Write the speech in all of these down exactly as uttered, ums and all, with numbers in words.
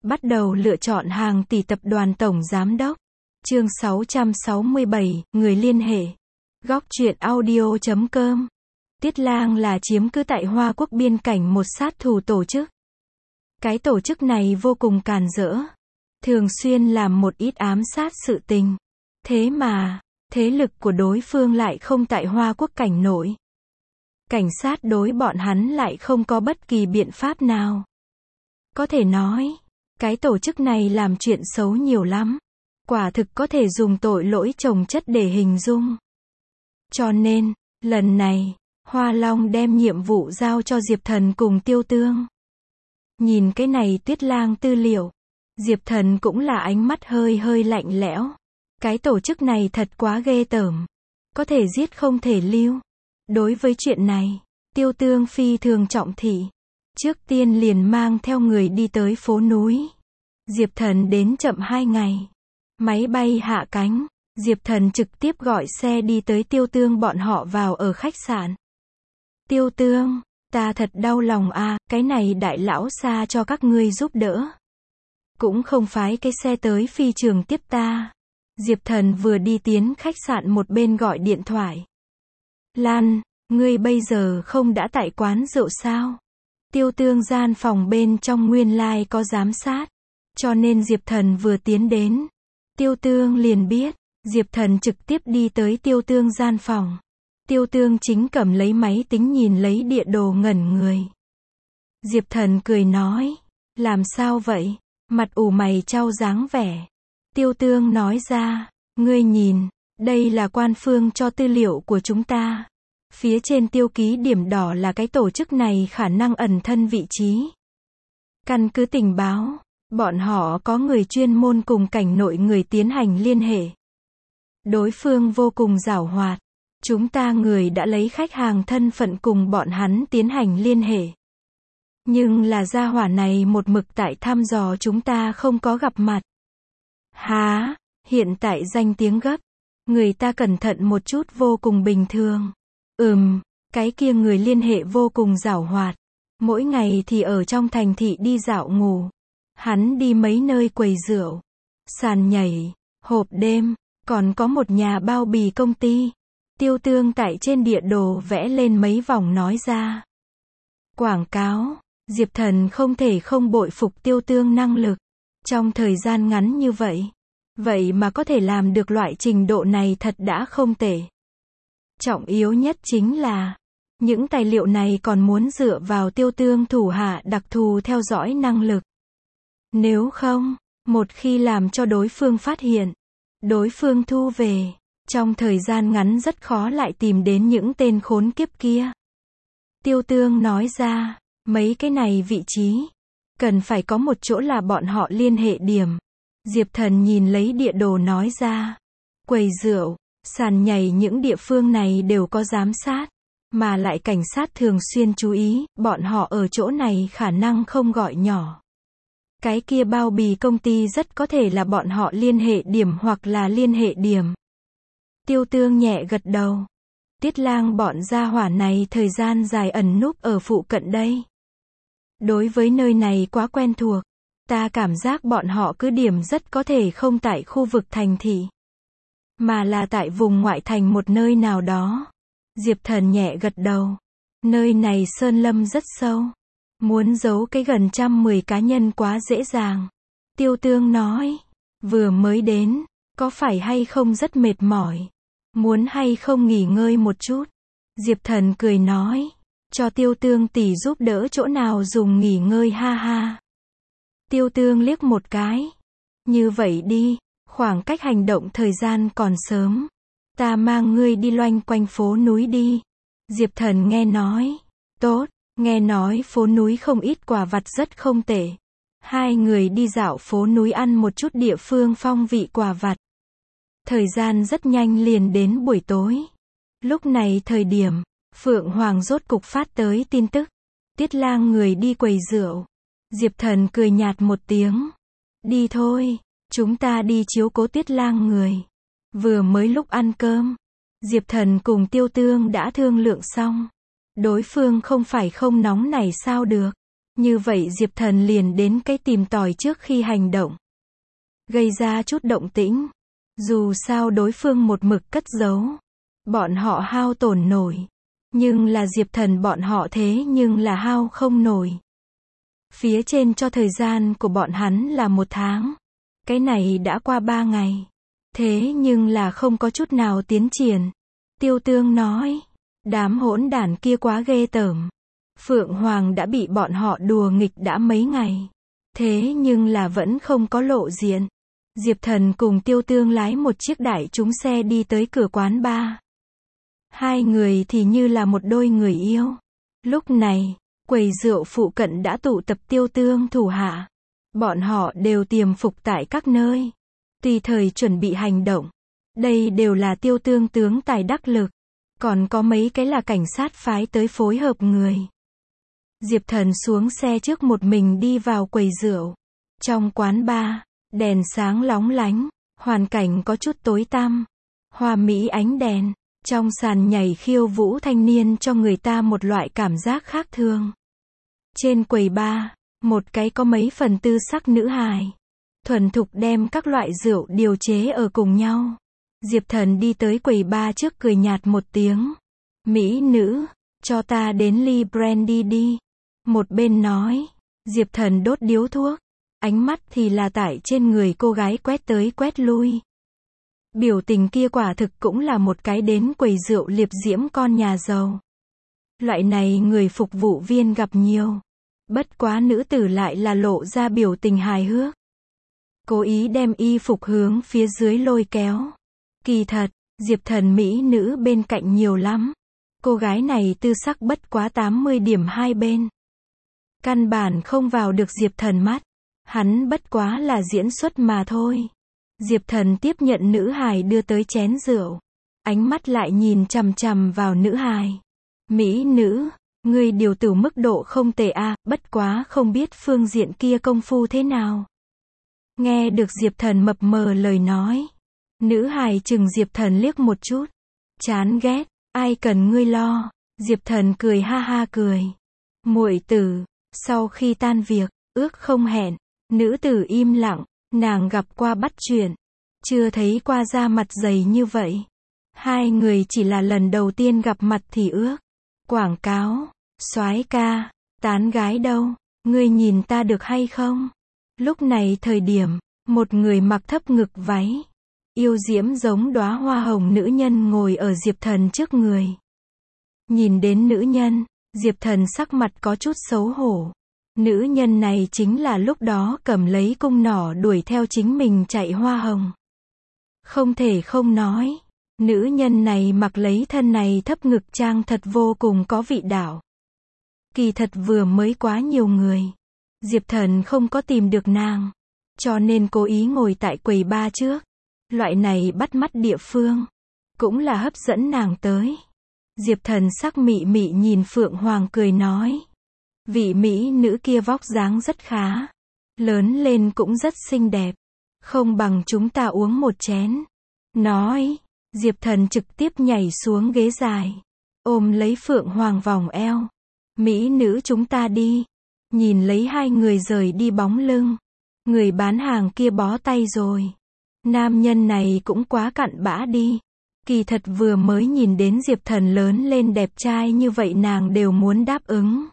Bắt đầu lựa chọn hàng tỷ tập đoàn tổng giám đốc. Chương sáu trăm sáu mươi bảy, người liên hệ. Góc truyện audio chấm com. Tiết Lang là chiếm cứ tại Hoa Quốc biên cảnh một sát thủ tổ chức. Cái tổ chức này vô cùng càn rỡ, thường xuyên làm một ít ám sát sự tình. Thế mà, thế lực của đối phương lại không tại Hoa Quốc cảnh nổi. Cảnh sát đối bọn hắn lại không có bất kỳ biện pháp nào. Có thể nói, cái tổ chức này làm chuyện xấu nhiều lắm. Quả thực có thể dùng tội lỗi chồng chất để hình dung. Cho nên, lần này, Hoa Long đem nhiệm vụ giao cho Diệp Thần cùng Tiêu Tương. Nhìn cái này Tiết Lang tư liệu, Diệp Thần cũng là ánh mắt hơi hơi lạnh lẽo. Cái tổ chức này thật quá ghê tởm. Có thể giết không thể lưu. Đối với chuyện này, Tiêu Tương phi thường trọng thị. Trước tiên liền mang theo người đi tới phố núi. Diệp Thần đến chậm hai ngày. Máy bay hạ cánh, Diệp Thần trực tiếp gọi xe đi tới Tiêu Tương bọn họ vào ở khách sạn. Tiêu Tương, ta thật đau lòng à, cái này đại lão xa cho các ngươi giúp đỡ. Cũng không phái cái xe tới phi trường tiếp ta. Diệp Thần vừa đi tiến khách sạn một bên gọi điện thoại. Lan, ngươi bây giờ không đã tại quán rượu sao? Tiêu Tương gian phòng bên trong nguyên lai có giám sát. Cho nên Diệp Thần vừa tiến đến, Tiêu Tương liền biết. Diệp Thần trực tiếp đi tới Tiêu Tương gian phòng. Tiêu Tương chính cầm lấy máy tính nhìn lấy địa đồ ngẩn người. Diệp Thần cười nói, làm sao vậy? Mặt ủ mày chau dáng vẻ. Tiêu Tương nói ra, ngươi nhìn, đây là quan phương cho tư liệu của chúng ta. Phía trên tiêu ký điểm đỏ là cái tổ chức này khả năng ẩn thân vị trí. Căn cứ tình báo, bọn họ có người chuyên môn cùng cảnh nội người tiến hành liên hệ. Đối phương vô cùng giảo hoạt. Chúng ta người đã lấy khách hàng thân phận cùng bọn hắn tiến hành liên hệ. Nhưng là gia hỏa này một mực tại thăm dò chúng ta không có gặp mặt. Há, hiện tại danh tiếng gấp. Người ta cẩn thận một chút vô cùng bình thường. Ừm, cái kia người liên hệ vô cùng giảo hoạt. Mỗi ngày thì ở trong thành thị đi dạo ngủ. Hắn đi mấy nơi quầy rượu, sàn nhảy, hộp đêm, còn có một nhà bao bì công ty. Tiêu Tương tại trên địa đồ vẽ lên mấy vòng nói ra. Quảng cáo, Diệp Thần không thể không bội phục Tiêu Tương năng lực. Trong thời gian ngắn như vậy, vậy mà có thể làm được loại trình độ này thật đã không tệ. Trọng yếu nhất chính là, những tài liệu này còn muốn dựa vào Tiêu Tương thủ hạ đặc thù theo dõi năng lực. Nếu không, một khi làm cho đối phương phát hiện, đối phương thu về, trong thời gian ngắn rất khó lại tìm đến những tên khốn kiếp kia. Tiêu Tương nói ra, mấy cái này vị trí, cần phải có một chỗ là bọn họ liên hệ điểm. Diệp Thần nhìn lấy địa đồ nói ra, quầy rượu, sàn nhảy những địa phương này đều có giám sát, mà lại cảnh sát thường xuyên chú ý, bọn họ ở chỗ này khả năng không gọi nhỏ. Cái kia bao bì công ty rất có thể là bọn họ liên hệ điểm hoặc là liên hệ điểm. Tiêu Tương nhẹ gật đầu. Tiết Lang bọn gia hỏa này thời gian dài ẩn núp ở phụ cận đây. Đối với nơi này quá quen thuộc. Ta cảm giác bọn họ cứ điểm rất có thể không tại khu vực thành thị, mà là tại vùng ngoại thành một nơi nào đó. Diệp Thần nhẹ gật đầu. Nơi này sơn lâm rất sâu. Muốn giấu cái gần trăm mười cá nhân quá dễ dàng. Tiêu Tương nói. Vừa mới đến, có phải hay không rất mệt mỏi? Muốn hay không nghỉ ngơi một chút? Diệp Thần cười nói. Cho Tiêu Tương tỷ giúp đỡ chỗ nào dùng nghỉ ngơi ha ha. Tiêu Tương liếc một cái. Như vậy đi, khoảng cách hành động thời gian còn sớm. Ta mang ngươi đi loanh quanh phố núi đi. Diệp Thần nghe nói. Tốt, nghe nói phố núi không ít quà vặt rất không tệ. Hai người đi dạo phố núi ăn một chút địa phương phong vị quà vặt. Thời gian rất nhanh liền đến buổi tối. Lúc này thời điểm, Phượng Hoàng rốt cục phát tới tin tức. Tiết Lang người đi quầy rượu. Diệp Thần cười nhạt một tiếng. Đi thôi, chúng ta đi chiếu cố Tiết Lang người. Vừa mới lúc ăn cơm, Diệp Thần cùng Tiêu Tương đã thương lượng xong. Đối phương không phải không nóng này sao được. Như vậy Diệp Thần liền đến cái tìm tòi trước khi hành động. Gây ra chút động tĩnh. Dù sao đối phương một mực cất giấu. Bọn họ hao tổn nổi. Nhưng là Diệp Thần bọn họ thế nhưng là hao không nổi. Phía trên cho thời gian của bọn hắn là một tháng. Cái này đã qua ba ngày. Thế nhưng là không có chút nào tiến triển. Tiêu Tương nói. Đám hỗn đản kia quá ghê tởm. Phượng Hoàng đã bị bọn họ đùa nghịch đã mấy ngày. Thế nhưng là vẫn không có lộ diện. Diệp Thần cùng Tiêu Tương lái một chiếc đại chúng xe đi tới cửa quán bar. Hai người thì như là một đôi người yêu. Lúc này, quầy rượu phụ cận đã tụ tập Tiêu Tương thủ hạ. Bọn họ đều tiềm phục tại các nơi. Tùy thời chuẩn bị hành động. Đây đều là Tiêu Tương tướng tài đắc lực. Còn có mấy cái là cảnh sát phái tới phối hợp người. Diệp Thần xuống xe trước một mình đi vào quầy rượu. Trong quán bar, đèn sáng lóng lánh, hoàn cảnh có chút tối tăm. Hoa mỹ ánh đèn, trong sàn nhảy khiêu vũ thanh niên cho người ta một loại cảm giác khác thường. Trên quầy bar, một cái có mấy phần tư sắc nữ hài. Thuần thục đem các loại rượu điều chế ở cùng nhau. Diệp Thần đi tới quầy bar trước cười nhạt một tiếng. Mỹ nữ, cho ta đến ly brandy đi. Một bên nói. Diệp Thần đốt điếu thuốc. Ánh mắt thì là tại trên người cô gái quét tới quét lui. Biểu tình kia quả thực cũng là một cái đến quầy rượu liệp diễm con nhà giàu. Loại này người phục vụ viên gặp nhiều. Bất quá nữ tử lại là lộ ra biểu tình hài hước. Cố ý đem y phục hướng phía dưới lôi kéo. Kỳ thật, Diệp Thần mỹ nữ bên cạnh nhiều lắm. Cô gái này tư sắc bất quá tám mươi điểm hai bên. Căn bản không vào được Diệp Thần mắt. Hắn bất quá là diễn xuất mà thôi. Diệp Thần tiếp nhận nữ hài đưa tới chén rượu. Ánh mắt lại nhìn chằm chằm vào nữ hài. Mỹ nữ, ngươi điều tử mức độ không tệ a, à, bất quá không biết phương diện kia công phu thế nào. Nghe được Diệp Thần mập mờ lời nói. Nữ hài chừng Diệp Thần liếc một chút. Chán ghét, ai cần ngươi lo. Diệp Thần cười ha ha cười. Muội tử, sau khi tan việc, ước không hẹn. Nữ tử im lặng, nàng gặp qua bắt chuyện. Chưa thấy qua da mặt dày như vậy. Hai người chỉ là lần đầu tiên gặp mặt thì ước. Quảng cáo, soái ca, tán gái đâu, ngươi nhìn ta được hay không? Lúc này thời điểm, một người mặc thấp ngực váy. Yêu diễm giống đóa hoa hồng nữ nhân ngồi ở Diệp Thần trước người. Nhìn đến nữ nhân, Diệp Thần sắc mặt có chút xấu hổ. Nữ nhân này chính là lúc đó cầm lấy cung nỏ đuổi theo chính mình chạy hoa hồng. Không thể không nói, nữ nhân này mặc lấy thân này thấp ngực trang thật vô cùng có vị đạo. Kỳ thật vừa mới quá nhiều người. Diệp Thần không có tìm được nàng. Cho nên cố ý ngồi tại quầy bar trước. Loại này bắt mắt địa phương. Cũng là hấp dẫn nàng tới. Diệp Thần sắc mị mị nhìn Phượng Hoàng cười nói. Vị mỹ nữ kia vóc dáng rất khá. Lớn lên cũng rất xinh đẹp. Không bằng chúng ta uống một chén. Nói. Diệp Thần trực tiếp nhảy xuống ghế dài. Ôm lấy Phượng Hoàng vòng eo. Mỹ nữ chúng ta đi. Nhìn lấy hai người rời đi bóng lưng. Người bán hàng kia bó tay rồi. Nam nhân này cũng quá cặn bã đi. Kỳ thật vừa mới nhìn đến Diệp Thần lớn lên đẹp trai như vậy nàng đều muốn đáp ứng.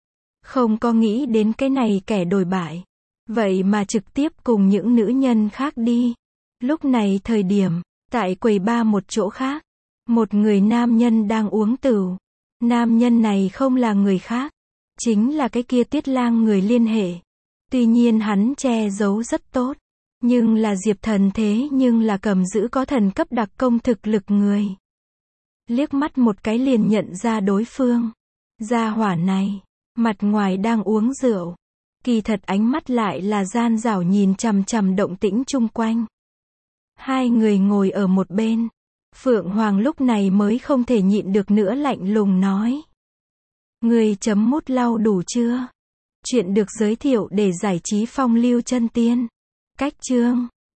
Không có nghĩ đến cái này kẻ đồi bại. Vậy mà trực tiếp cùng những nữ nhân khác đi. Lúc này thời điểm, tại quầy bar một chỗ khác. Một người nam nhân đang uống tửu. Nam nhân này không là người khác. Chính là cái kia Tiết Lang người liên hệ. Tuy nhiên hắn che giấu rất tốt. Nhưng là Diệp Thần thế nhưng là cầm giữ có thần cấp đặc công thực lực người. Liếc mắt một cái liền nhận ra đối phương. Gia hỏa này, mặt ngoài đang uống rượu. Kỳ thật ánh mắt lại là gian dảo nhìn chằm chằm động tĩnh chung quanh. Hai người ngồi ở một bên. Phượng Hoàng lúc này mới không thể nhịn được nữa lạnh lùng nói. Người chấm mút lau đủ chưa? Chuyện được giới thiệu để giải trí phong lưu chân tiên. Cách chương